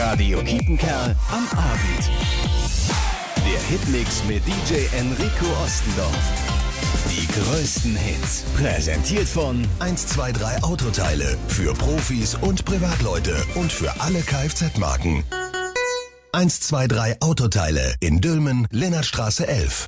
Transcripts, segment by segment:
Radio Kiepenkerl am Abend. Der Hitmix mit DJ Enrico Ostendorf. Die größten Hits. Präsentiert von 123 Autoteile. Für Profis und Privatleute und für alle Kfz-Marken. 123 Autoteile in Dülmen, Lennartstraße 11.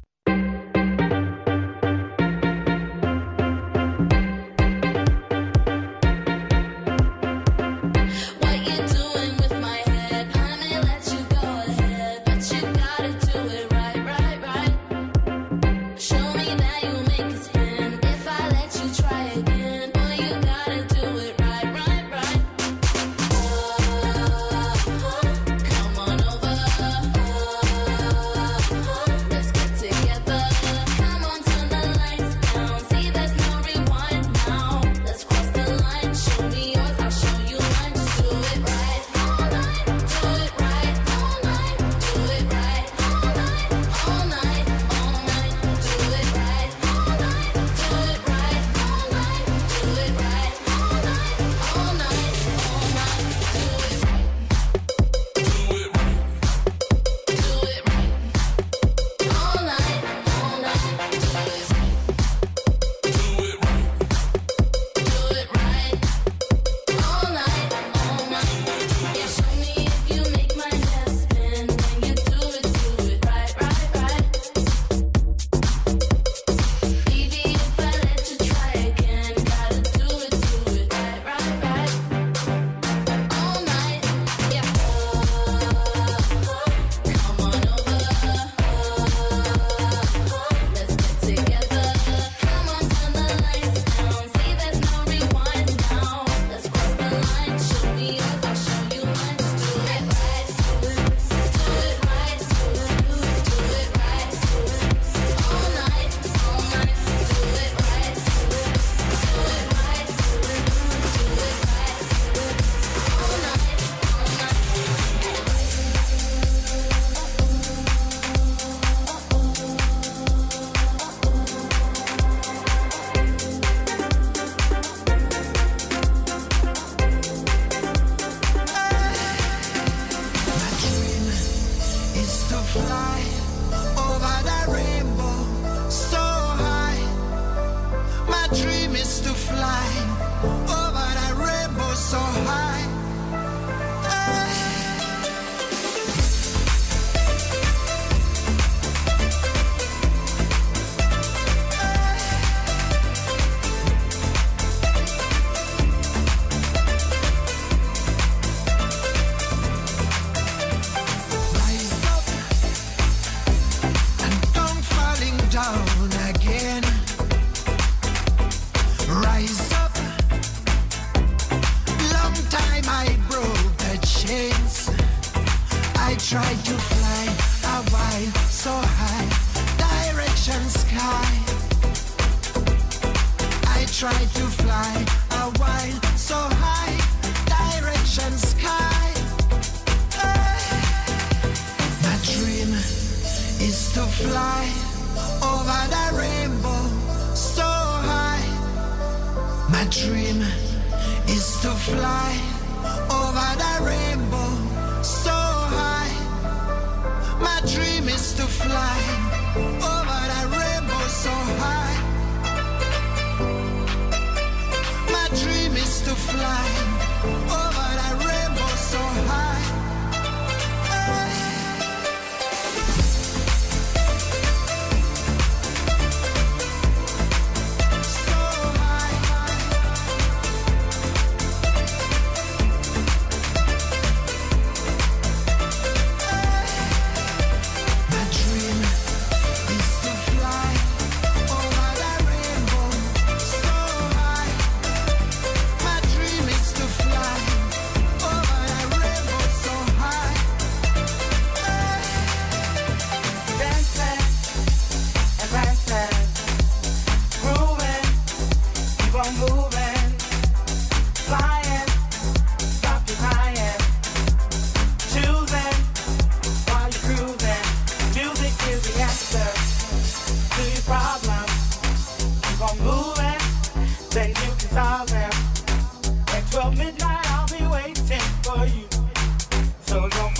My dream is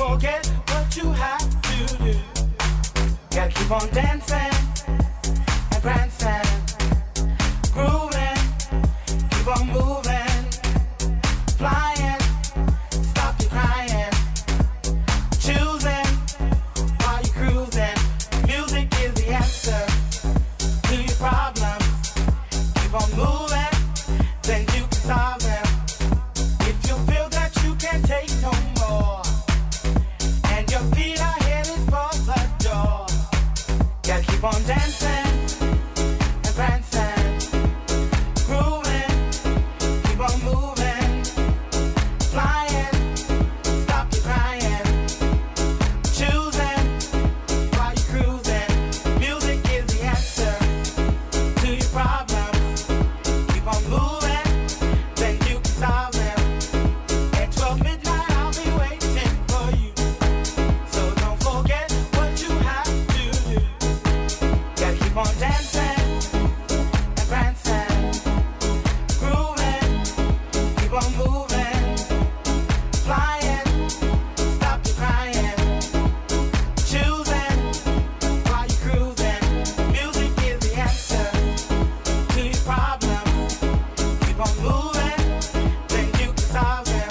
forget what you have to do. Gotta keep on dancing and prancing, grooving, keep on moving, flying, stop your crying, choosing while you're cruising. Music is the answer to your problems. Keep on moving, then you can solve them. If you feel that you can't take no more, and your feet are headed for the door, gotta keep on dancing and prancing, grooving, keep on moving, flying, stop your crying, choosing while you're cruising. Music is the answer to your problems. Keep on moving, then you can solve them. At 12 midnight I'll be waiting for you, so don't forget what you have to do. Gotta keep on dancing and prancing, grooving, keep on moving, flying, stop your crying, choosing while you're cruising. Music is the answer to your problems. Keep on moving, then you can solve them.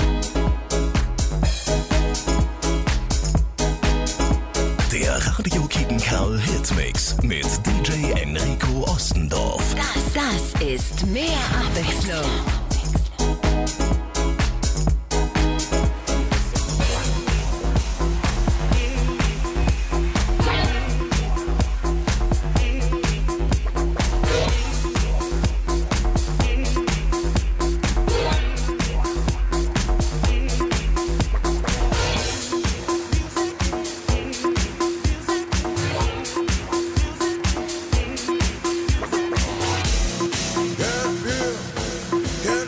Der Radio Kietenkerl Hitmix mit DJ Enrico Ostendorf. Das ist mehr Abwechslung. Get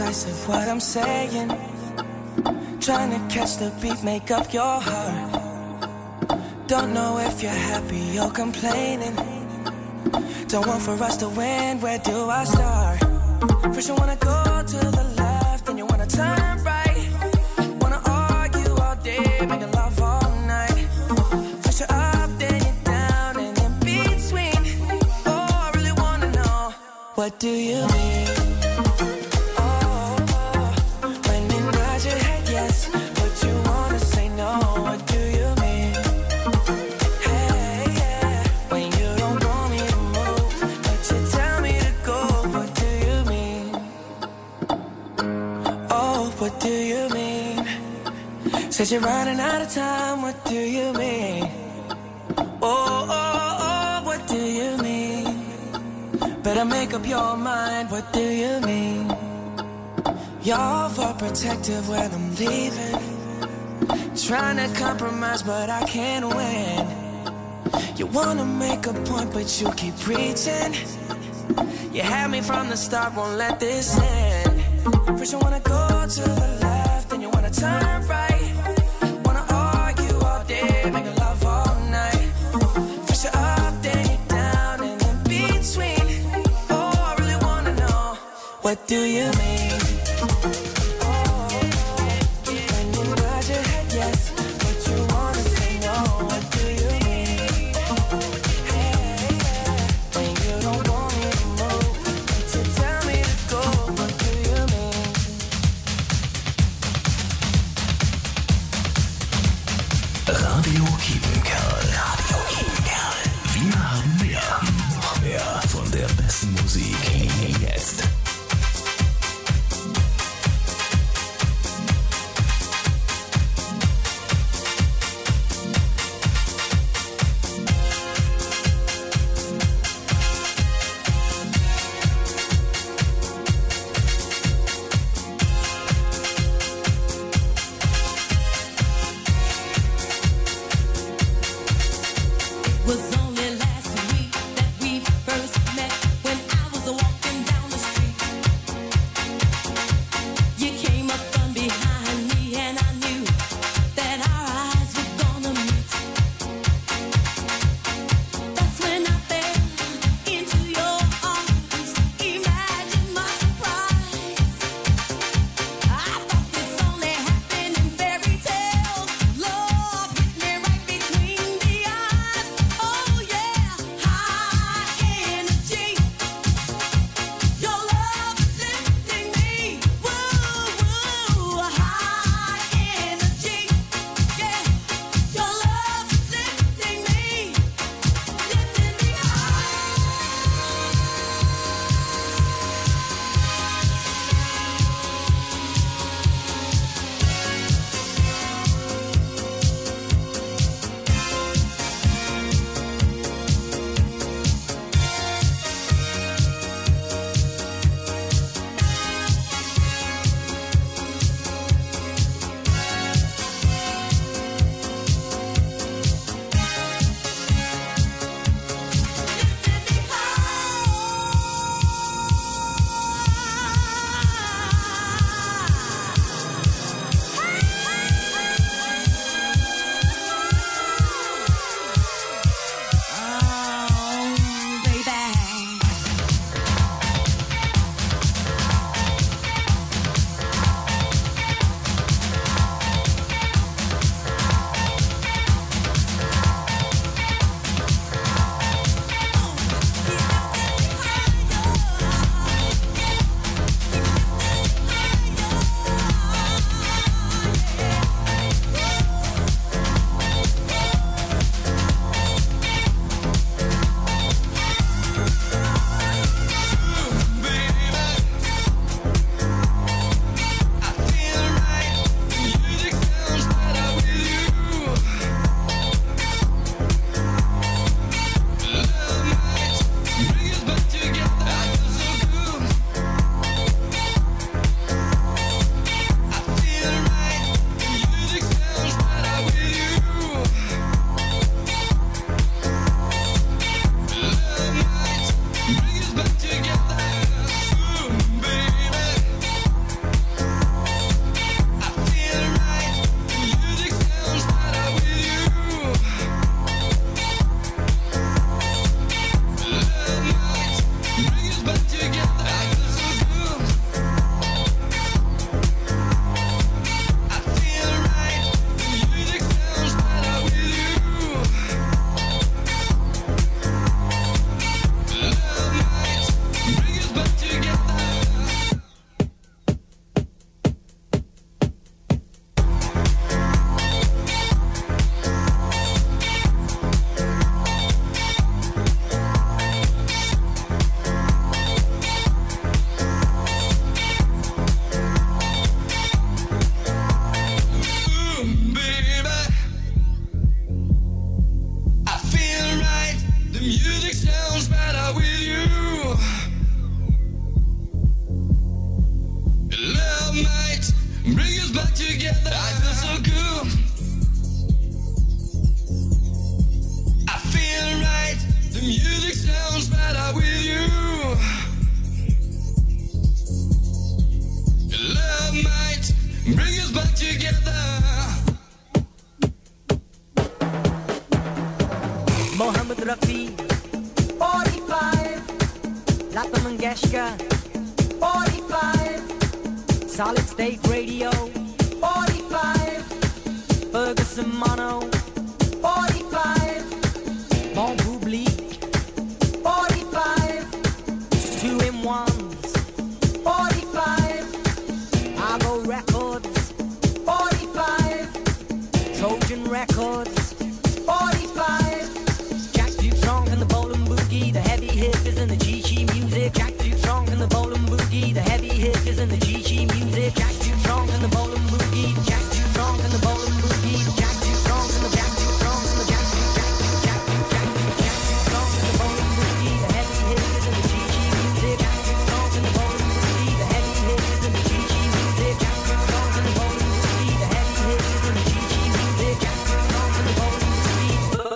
voice of what I'm saying. Trying to catch the beat, make up your heart. Don't know if you're happy or complaining. Don't want for us to win, where do I start? First you wanna go to the left, then you wanna turn right. Wanna argue all day, making love all night. First you're up, then you're down, and in between. Oh, I really wanna know, what do you mean? Said you're running out of time, what do you mean? Oh, what do you mean? Better make up your mind, what do you mean? You're overprotective when I'm leaving. Trying to compromise, but I can't win. You wanna make a point, but you keep preaching. You had me from the start, won't let this end. First you wanna go to the left, then you wanna turn right. What do you mean? When you nod your head yes, but you wanna say no. What do you mean? When you don't want me to move, but you tell me to go. What do you mean? Radio Kiepenkerl. Radio Kiepenkerl. Wir haben mehr. Noch mehr von der besten Musik. Jetzt. Was only last week that we first met, when I was walking down the street. together. I feel so good. I feel right. The music sounds better with you. Love might bring us back together. Mohammed Rafi, 45. Lata Mangeshkar, 45. Solid State Radio, 45. Ferguson Mono, 45. Bon Public, 45. 2-in-1s, 45. Argo Records, 45. Trojan Records, 45. Jack Dutrong and the Bowling Boogie, the heavy hitters and the Chi-Chi music. Jack Dutrong and the Bowling Boogie, the heavy hitters and the Chi-Chi music. Jack Dutrong and the Bowling Boogie, Jack Dutrong and the Bowling Boogie, Jack Dutrong and the Jack Dutrong and the Jack Dutrong and the Bowling Boogie, the heavy hitters and the Chi-Chi music. Jack Dutrong and the Bowling Boogie, the heavy hitters and the Chi-Chi music. Jack Dutrong and the Bowling Boogie, the heavy hitters and the Chi-Chi music. Jack Dutrong and the Bowling Boogie.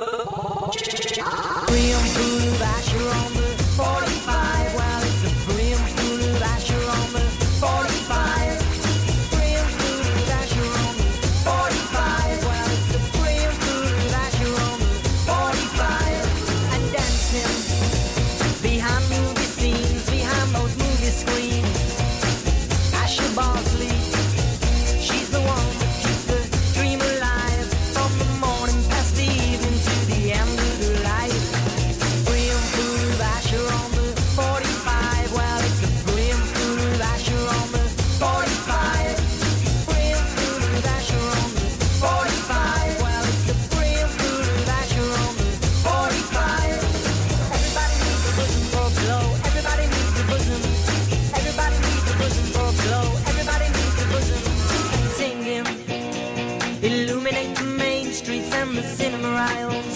Brim full of Asher on the 45. Well, it's a brim full of Asher on the 45. Brim full of Asher on the 45. Well, it's a brim full of Asher on the 45. And dancing behind movie scenes, behind those movie screens. Asher Bosley, she's the one that keeps the dream alive from the morning past the evening to the end of the life. Brim full of Asher on the 45. Well, it's a brim full of Asher on the 45. Brim full of Asher on the 45. Well, it's a brim full of Asher on the 45. Everybody needs a bosom for a glow. Everybody needs a bosom. Everybody needs a bosom for a glow. Everybody needs a bosom. And sing him. Illuminate the main streets and the cinema aisles.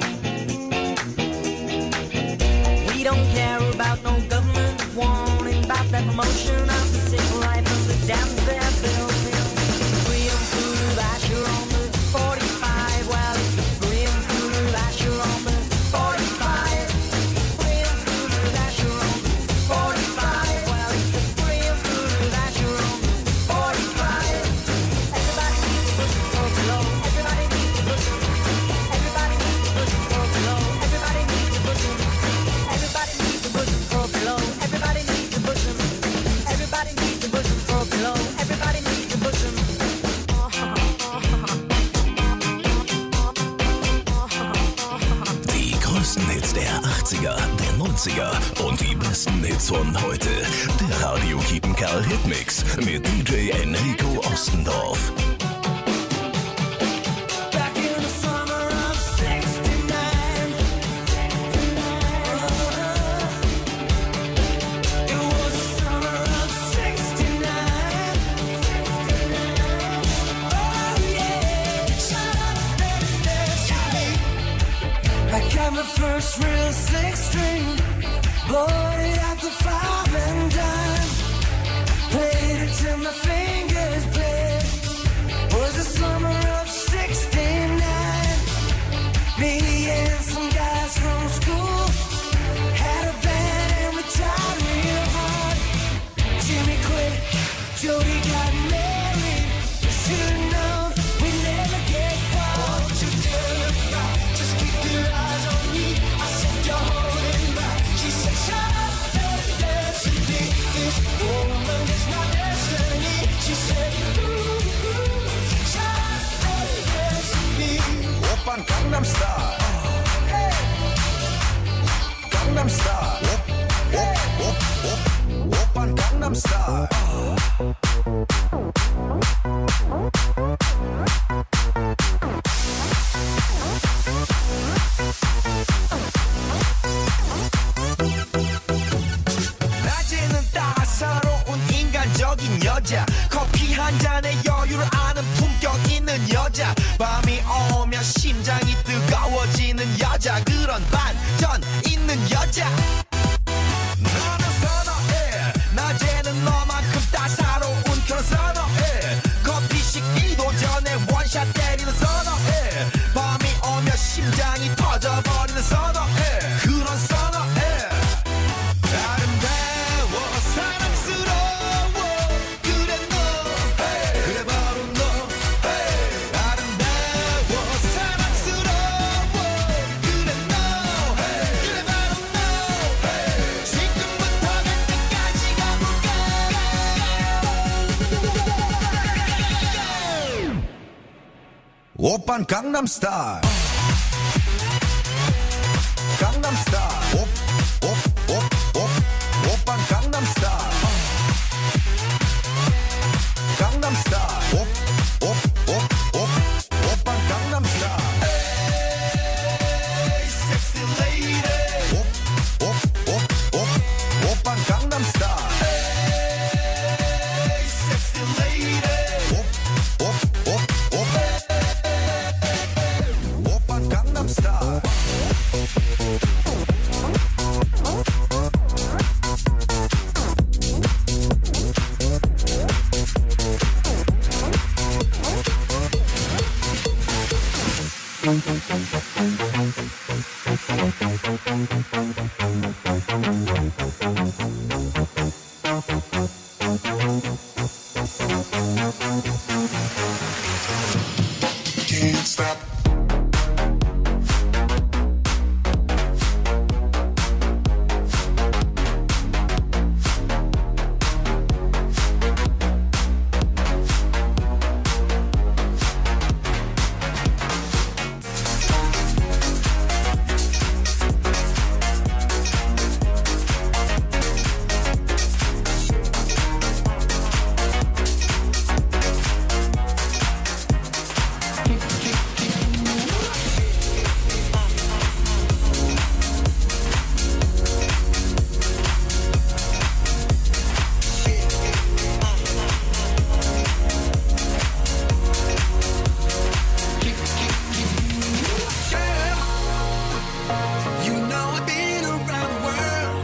We don't care about no government warning about that promotion of the civil life of the dams they're building. Brim full of Asher on the 45. Well, it's a brim full of Asher on the 45. Brim full of Asher on the 45. Well, it's a brim full of Asher on the 45. Everybody needs a bosom for a glow. Everybody needs a bosom. Everybody needs a bosom for a glow. Everybody needs a bosom. Everybody needs a bosom for a glow. Everybody needs a bosom. Everybody needs a bosom for a glow. Everybody needs a bosom. Die größten Hits der 80er, der 90er und die besten Hits von heute. Der Radio Kiepenkerl Hitmix mit DJ Enrico Ostendorf. Back in the summer of '69, it was the summer of '69. Oh yeah, shut up and dance with me. I got my first real six string, bought it at the 5 and dime, played it till my fingers bled. Was the summer of '69. Me and some guys from school had a band and we tried real hard. Jimmy quit, Jody got married. We should've known we'd never get far. What you do, just keep your eyes on me. I said you're holding back. She said shut up and dance with me. This woman is my destiny. She said ooh, shut up and dance with me. 오빤 강남 스타일 강남 스타일 오빤 강남 스타일 낮에는 따사로운 인간적인 여자 커피 한 잔에 여유를 아는 품격 있는 여자 밤이 오면 심장이 뜨거워지는 여자 그런 반전 있는 여자 너는 선어해 낮에는 너만큼 따사로운 그런 선어해 커피 Oppan Gangnam Style. Gangnam Style. Oppan Gangnam Style. Gangnam Style. Oppan Gangnam Style. Hey, sexy lady. Oppan Gangnam Style. Hey, sexy lady. Oppan Gangnam Style. Can't stop. You know I've been around the world,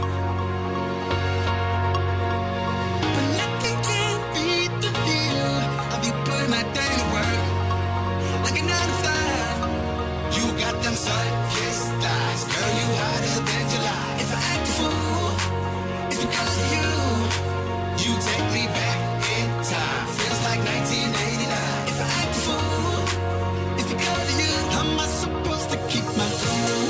but nothing can beat the feel of you putting that day to work like a 9 to 5. You got them sun-kissed thighs, girl, you hotter than July. If I act a fool, it's because of you. You take me back in time, feels like 1989. If I act a fool, it's because of you. How am I supposed to keep my cool?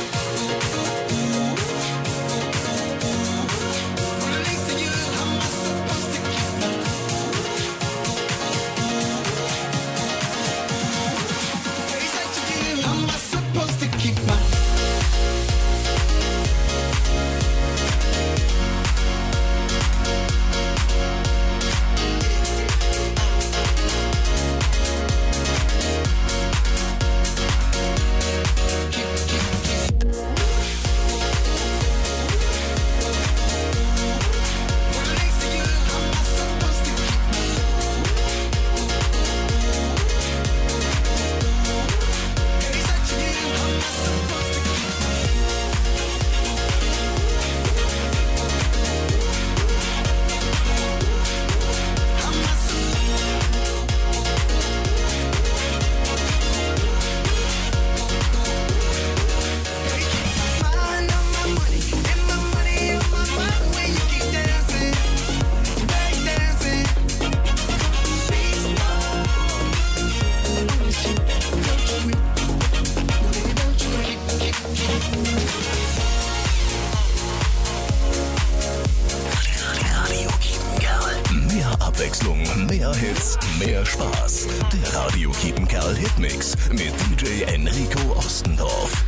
Mehr Abwechslung, mehr Hits, mehr Spaß. Der Radio Kiepenkerl Hitmix mit DJ Enrico Ostendorf.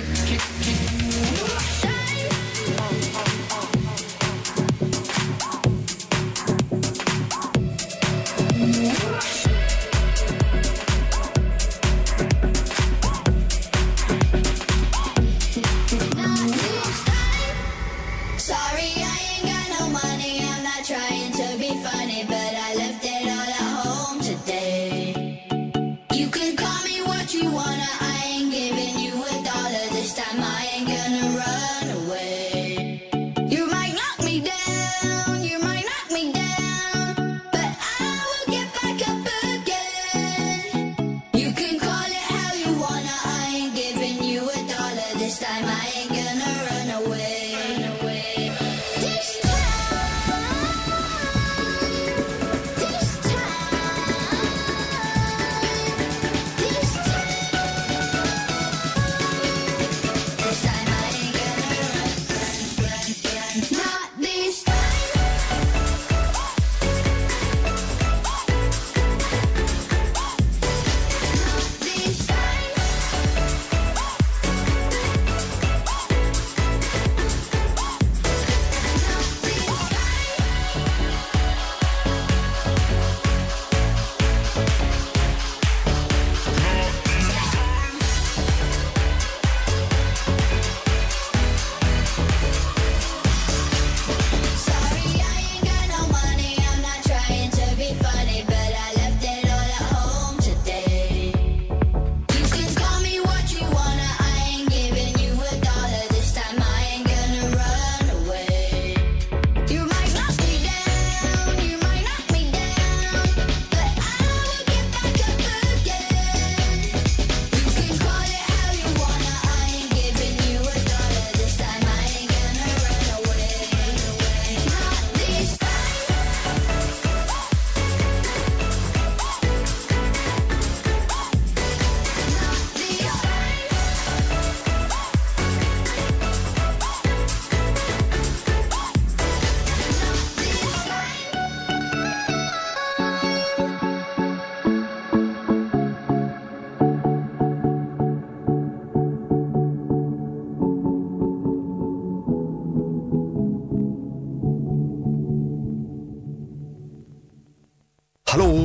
Sorry, I ain't got no money. I'm not trying to be funny, but I left it all at home today. You can call me what you wanna. I ain't giving you $1 this time. I ain't gonna run away. You might knock me down, you might knock me down, but I will get back up again. You can call it how you wanna. I ain't giving you $1 this time. I ain't gonna run away. This time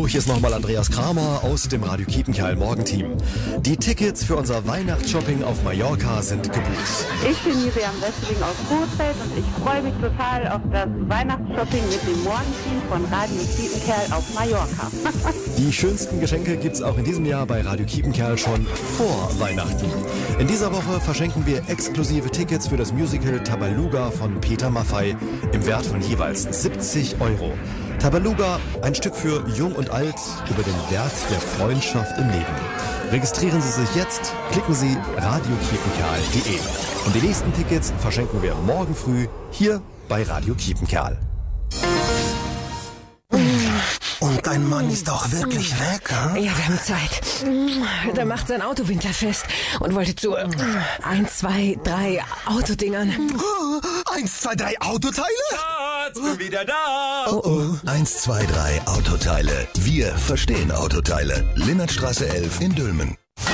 hier ist nochmal Andreas Kramer aus dem Radio Kiepenkerl Morgenteam. Die Tickets für unser Weihnachtsshopping auf Mallorca sind gebucht. Ich bin Miriam Westling aus Coesfeld und ich freue mich total auf das Weihnachtsshopping mit dem Morgenteam von Radio Kiepenkerl auf Mallorca. Die schönsten Geschenke gibt's auch in diesem Jahr bei Radio Kiepenkerl schon vor Weihnachten. In dieser Woche verschenken wir exklusive Tickets für das Musical Tabaluga von Peter Maffay im Wert von jeweils 70 €. Tabaluga, ein Stück für Jung und Alt über den Wert der Freundschaft im Leben. Registrieren Sie sich jetzt, klicken Sie radiokiepenkerl.de. Und die nächsten Tickets verschenken wir morgen früh hier bei Radio Kiepenkerl. Und dein Mann ist auch wirklich weg, hm? Ja, wir haben Zeit. Der macht sein Auto winterfest und wollte zu 1, 2, 3 Autodingern. 1, 2, 3 Autoteile? Schatz, bin wieder da. Oh oh. 1, 2, 3 Autoteile. Wir verstehen Autoteile. Linnertstraße 11 in Dülmen.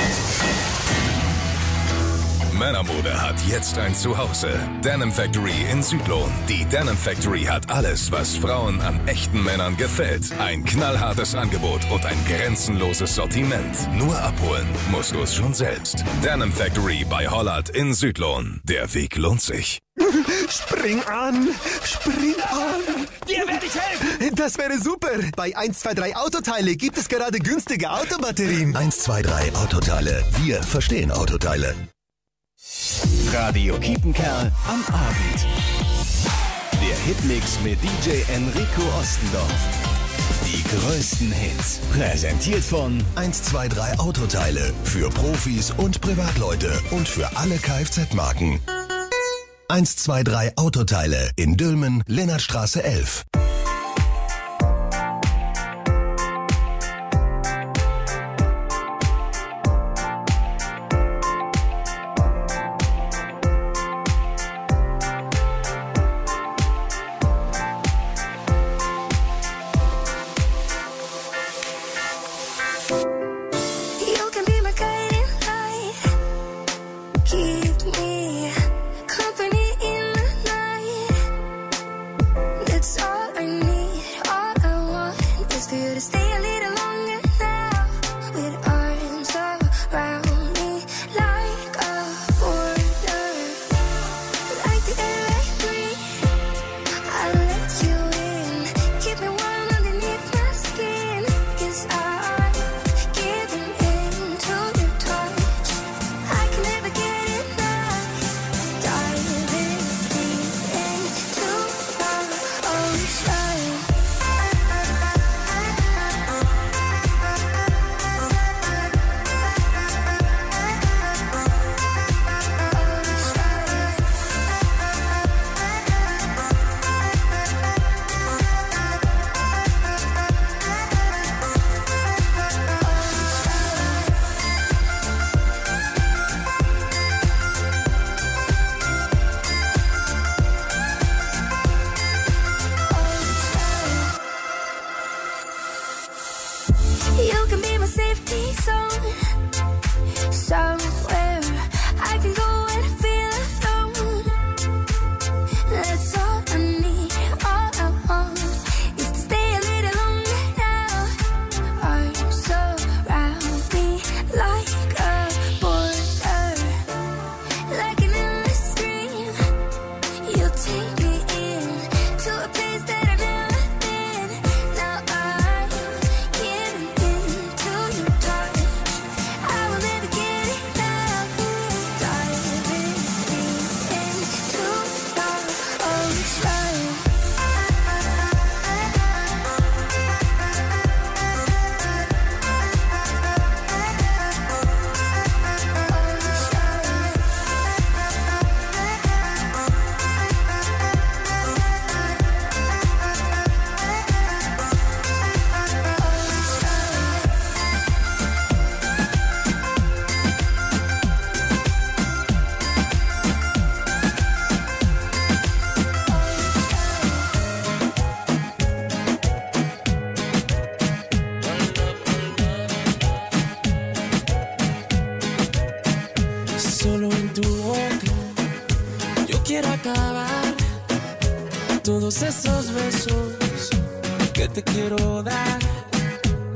Männermode hat jetzt ein Zuhause. Denim Factory in Südlohn. Die Denim Factory hat alles, was Frauen an echten Männern gefällt. Ein knallhartes Angebot und ein grenzenloses Sortiment. Nur abholen musst du es schon selbst. Denim Factory bei Hollard in Südlohn. Der Weg lohnt sich. Spring an! Spring an! Dir werde ich helfen. Das wäre super! Bei 1, 2, 3 Autoteile gibt es gerade günstige Autobatterien. 1, 2, 3 Autoteile. Wir verstehen Autoteile. Radio Kiepenkerl am Abend. Der Hitmix mit DJ Enrico Ostendorf. Die größten Hits. Präsentiert von 1, 2, 3 Autoteile. Für Profis und Privatleute und für alle Kfz-Marken. 1, 2, 3 Autoteile in Dülmen, Linnertstraße 11. Todos esos besos que te quiero dar,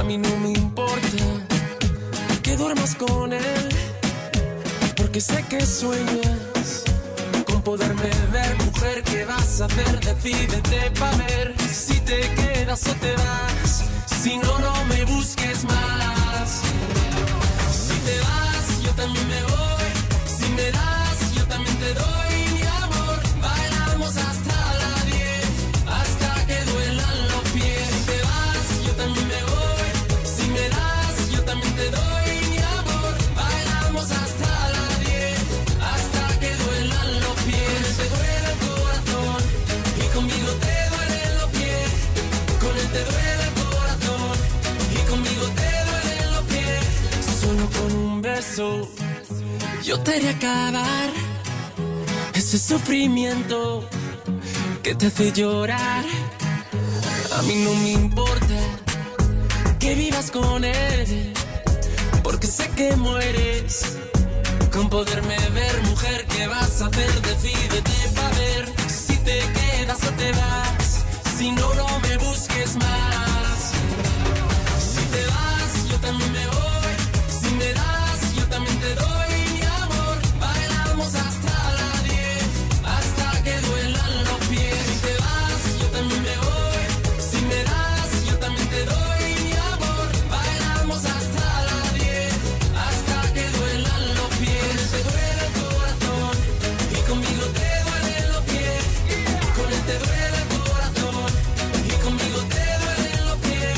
mí no me importa que duermas con él, porque sé que sueñas con poderme ver. Mujer, ¿qué vas a hacer? Decídete pa' ver si te quedas o te vas. Si no, no me busques más. Si te vas, yo también me voy. Si me das, yo también te doy mi amor. Bailamos hasta las 10, hasta que duelan los pies. Si te vas, yo también me voy. Si me das, yo también te doy mi amor. Bailamos hasta las 10, hasta que duelan los pies. Te duele el corazón y conmigo te duelen los pies. Con él te duele el corazón y conmigo te duelen los pies. Solo con un beso yo te haré acabar ese sufrimiento que te hace llorar. A mí no me importa que vivas con él, porque sé que mueres con poderme ver. Mujer, ¿qué vas a hacer? Decídete pa' ver si te quedas o te vas. Si no, no me busques más. Si te vas, yo también me voy. Si me das, yo también te doy mi amor. Bailamos hasta las 10, hasta que duelan los pies. Si te vas, yo también me voy. Si me das, yo también te doy mi amor. Bailamos hasta las 10, hasta que duelan los pies. Te duele el corazón y conmigo te duelen los pies. Con él te duele el corazón y conmigo te duelen los pies.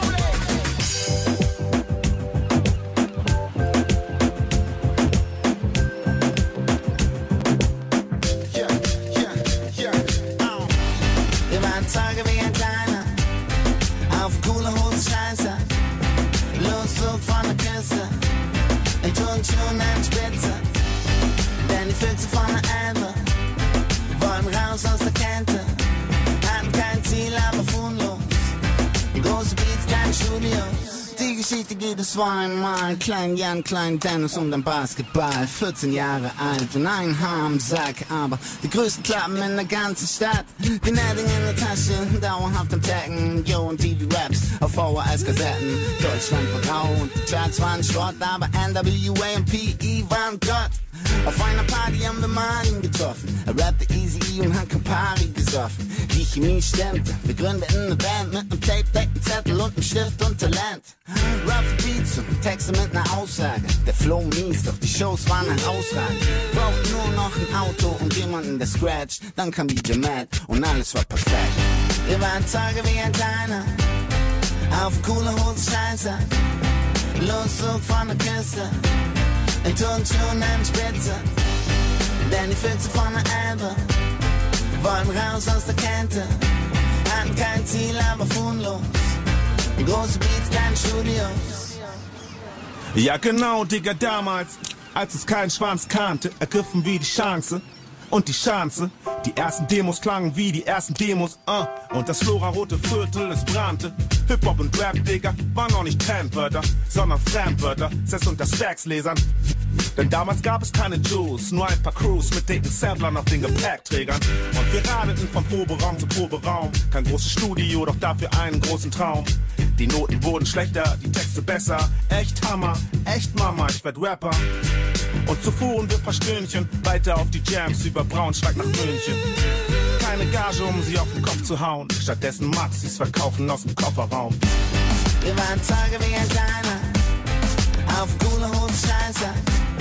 Wir waren Tage wie ein Kleiner, auf cooler Hose Scheiße, Luftzug von der Küste, in Turnschuhen und Spitze, denn die Füchse von der Elbe wollen raus aus der Kälte, hatten kein Ziel, aber fuhren los, große Beats, kleine Studios. Die Geschichte geht es war einmal, klein Jan, klein Dennis und ein Basketball, 14 Jahre alt und ein Haar im Sack, aber die größten Klappen in der ganzen Stadt, die Netting in der Tasche, dauerhaft am Taggen, Yo und TV-Raps auf VHS-Kassetten, Deutschland war grau und die Charts waren Schrott, aber NWA und PE waren Gott. Auf einer Party haben wir Martin getroffen, er rappte Easy und hat Campari gesoffen, die Chemie stimmte, wir gründeten eine Band mit einem Tape-Deck, einem Zettel und einem Stift und Talent. Rough Beats und Texte mit ner Aussage, der Flow mies, doch die Shows waren ein ausragend. Braucht nur noch ein Auto und jemanden, der scratcht, dann kam DJ Matt und alles war perfekt. Wir waren Tage wie ein Kleiner, auf cooler Hose Scheiße, Luftzug von der Küste, in Turnschuhen und Spitze, denn die Füchse von der Elbe wollen raus aus der Kälte, hatten kein Ziel, aber fuhren los, große Beats, kleine Studios. Ja genau, Digga, damals, als es keinen Schwanz kannte, ergriffen wir die Chance. Und die Chance, die ersten Demos klangen wie die ersten Demos, Und das Flora-rote Viertel, es brannte. Hip-Hop und Rap, Digga, waren noch nicht Trendwörter, sondern Fremdwörter, Sess unter Stacks-Lesern. Denn damals gab es keine Juice, nur ein paar Crews mit dicken Samplern auf den Gepäckträgern. Und wir radeten von Proberaum zu Proberaum. Kein großes Studio, doch dafür einen großen Traum. Die Noten wurden schlechter, die Texte besser. Echt Hammer, echt Mama, ich werd Rapper. Und so fuhren wir paar Stündchen weiter auf die Jams über Braunschweig nach München. Keine Gage, um sie auf den Kopf zu hauen. Stattdessen Maxis verkaufen aus dem Kofferraum. Wir waren Tage wie ein Kleiner, auf cooler Hose Scheiße,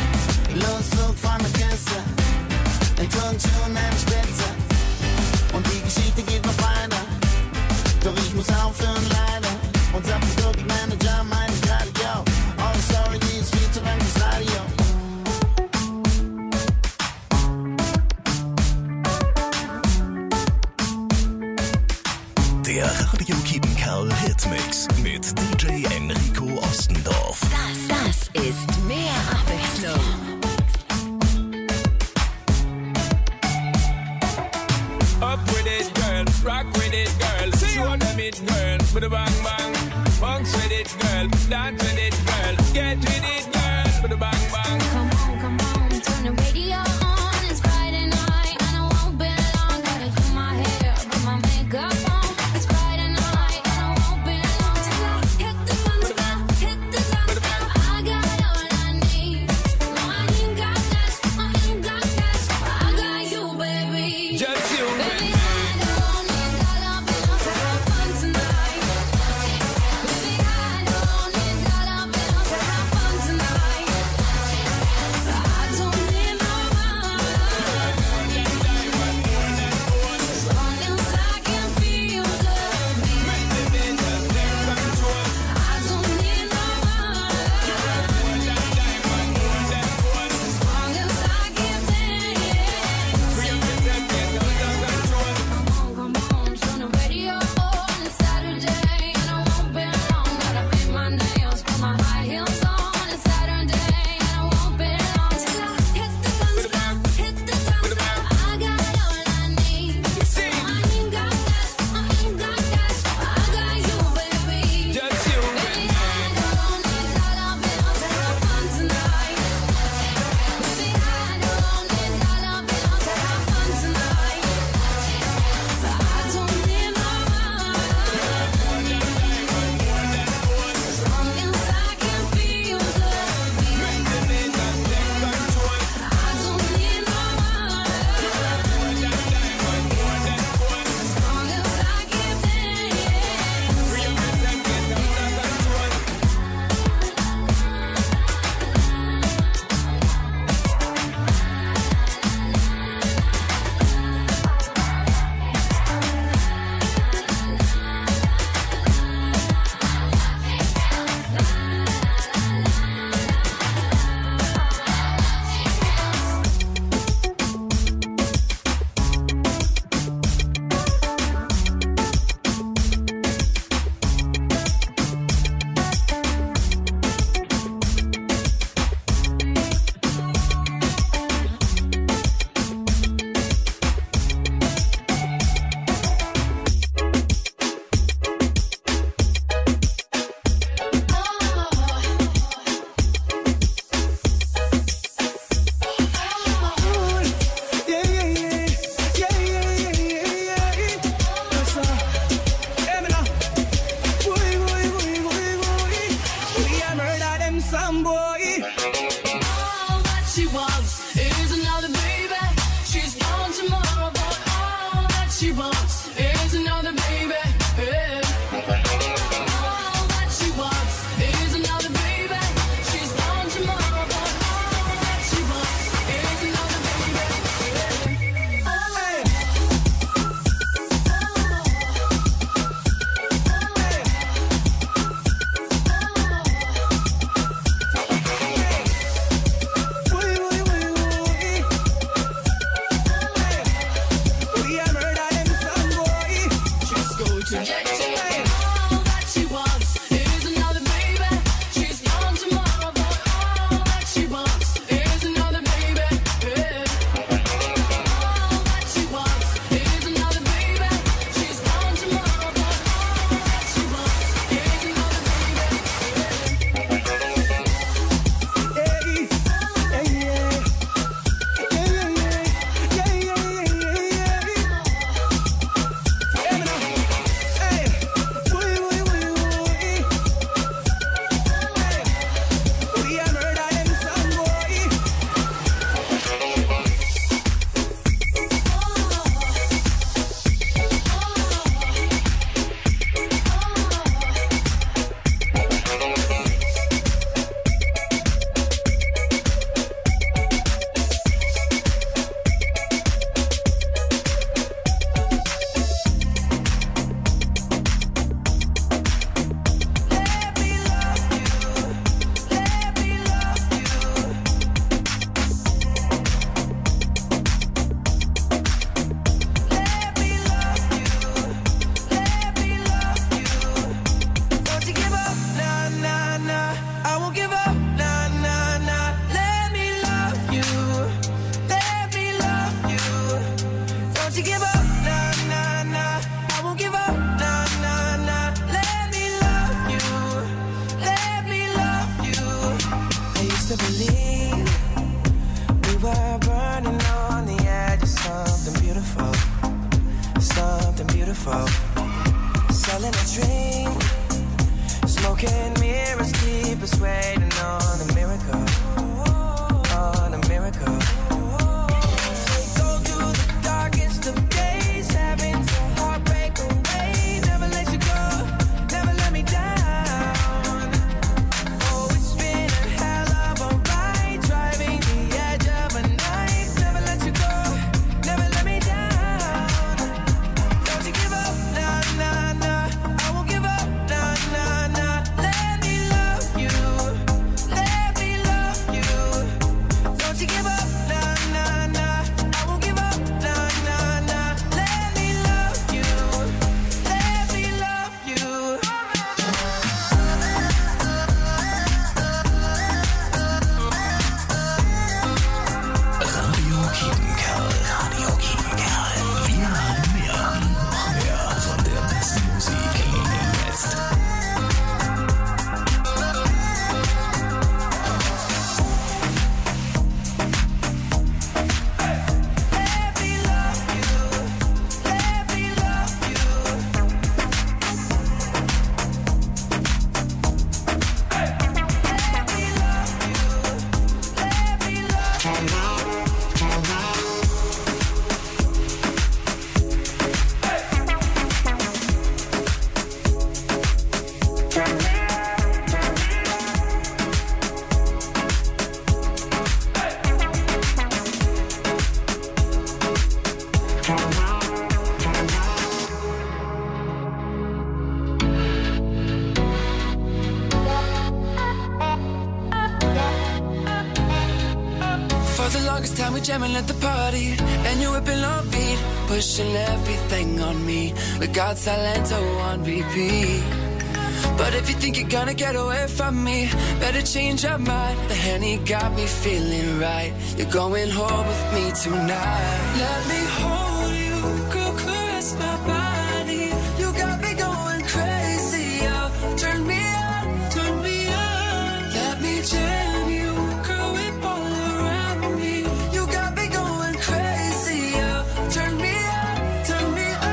Luftzug von der Küste, in Turnschuhen und Spitze. Und die Geschichte geht noch weiter, doch ich muss aufhören leider. Unser Produktmanager meinte gerade, yo, eure Story, die ist viel zu lang fürs Radio. Der Radio Kiepenkerl Hitmix mit DJ Enrico Ostendorf. Das ist mehr Abwechslung. Up with it, girl. Rock with it, girl. Show them it, girl. With a bang bang. Bounce with it, girl. Dance with it, girl. Get with it, girl. With a bang bang. Come on, turn the radio on. It's Friday night and I won't be long. Gotta do my hair, put my makeup on. It's Friday night and I won't be long till I hit the them some boy. All that she wants is another baby. She's gone tomorrow, but all that she wants is another baby. Yeah. All that she wants is another baby. She's gone tomorrow, but all that she wants is another baby. Yeah. Selling a dream, smoking mirrors keep us waiting on a miracle, on a miracle. We go through the darkest of days, having to heartbreak away. Never let you go, never let me down. Oh, it's been a hell of a ride, driving the edge of a knife. Never let you go, never let me down. Don't you give up, nah, nah, nah. I won't give up, nah, nah, nah. Let me love you, let me love you. Don't you give up, nah, nah, nah. I won't give up, nah, nah, nah. Let me love you, let me love you. Radio Kiepenkerl. Radio Kiepenkerl. Wir haben mehr. Noch mehr von der besten Musik im Netz. For the longest time we jamming at the party, and you whipping on beat, pushing everything on me. We got Silento on repeat. But if you think you're gonna get away from me, better change your mind. The Henny got me feeling right. You're going home with me tonight. Let me hold you, girl, caress my body. You got me going crazy, oh. Turn me on, turn me on. Let me jam you, girl, whip all around me. You got me going crazy, oh. Turn me on, turn me on.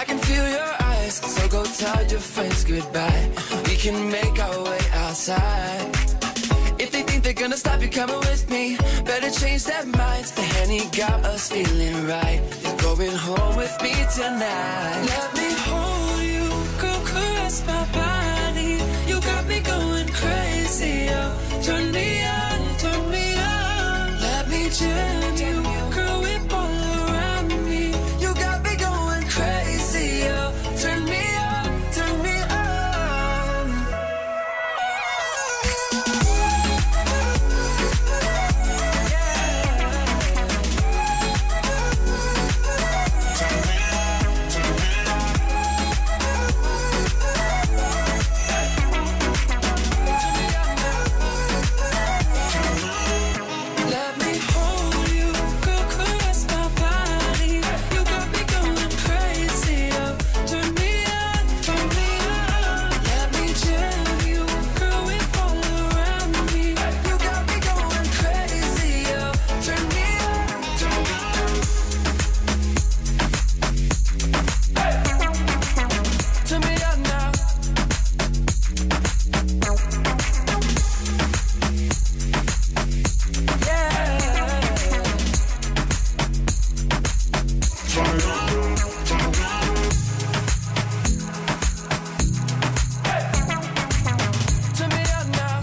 I can feel your eyes, so go tell your friends goodbye. We can make our way outside. If they think they're gonna stop you coming with me, better change their minds. The Henny got us feeling right. You're going home with me tonight. Let me hold you, girl, caress my body. You got me going crazy, oh. Turn me on, turn me on. Let me jam you, girl, whip all around me. You got me going crazy, oh. Turn me on, turn me on. Let me hold you, girl, caress my body. You got me going crazy, oh. Turn me on, turn me on. Let me jam you, girl, whip all around me. You got me going crazy, oh. Turn me on, turn me on. Turn me on now. Turn me on now.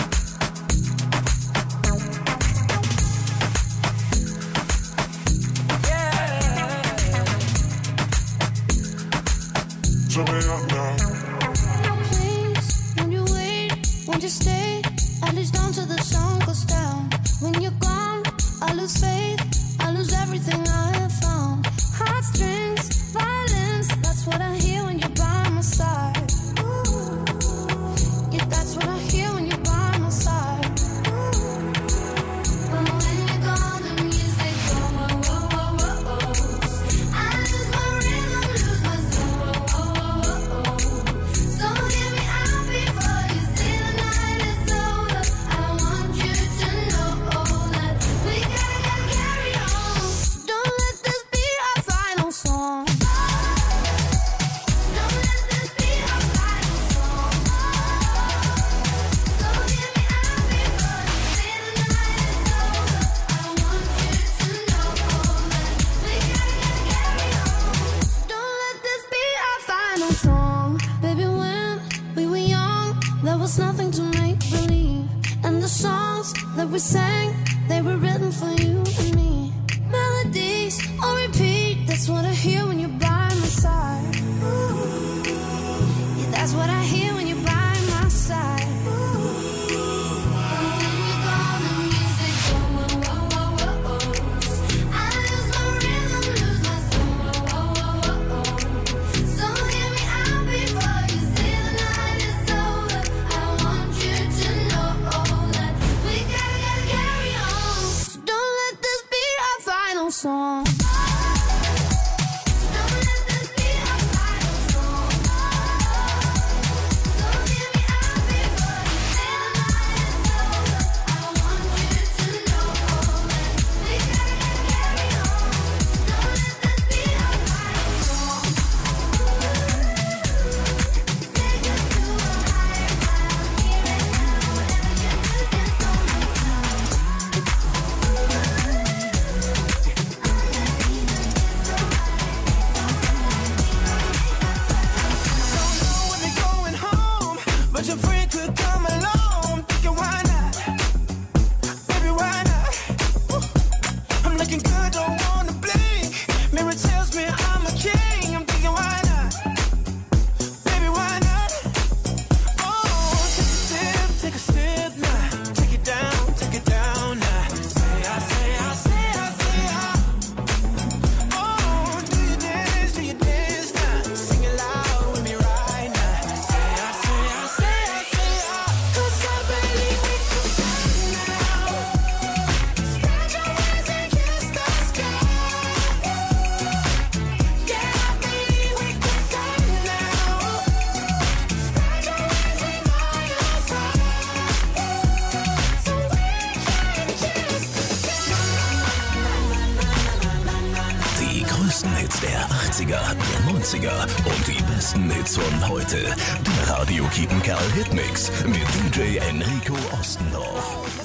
Turn me on now. Please, when you wait, won't you stay? At least until the sun goes down. When you're gone, I lose faith. I lose everything I have found. Heartstrings, violence. That's what I hear when you're by my side. Yeah, that's what I hear when you're by my side. But when you're gone, the music goes. I lose my rhythm, lose my soul. So hear me out before you say the night is over. I want you to know that we gotta carry on. Don't let this be our final song. Don't let this be our final song. So hear me out before you say the night is over. I want you to know that we gotta carry on. Don't let this be our final song. Baby, when we were young, there was nothing to make believe. And the songs that we sang, they were written for you and me. Melodies on repeat, that's what I hear when you're by my side. Yeah, that's what I hear when you're by my side. When you're gone, the music goes. I lose my rhythm, lose my soul. So hear me out before you say the night is over. I want you to know that we gotta carry on. So don't let this be our final song. Don't let this be our final song. So hear me out before you say the night is over. I want you to know that we gotta carry on. Don't let this be our final song. Take us to a higher ground. Here and now, whatever you do, just don't let Don't know when they're going home, but your friend could come along. Thinking why not? Baby, why not? I'm looking good, don't wanna blink. Mirror tells me I'm a king. I'm thinking why not? Baby, why not? Oh, take a sip now. Take it down now. Say I. Oh, do you dance now? Sing it loud with me right now. Say I. 'Cause I believe we can fly now. Spread your wings and kiss the sky. Yeah, I believe we can fly now. Spread your wings and fly outside. So we can just Die größten Hits der 80er, der 90er und die besten Hits von heute. Der Radio Kiepenkerl Hitmix mit DJ Enrico Ostendorf.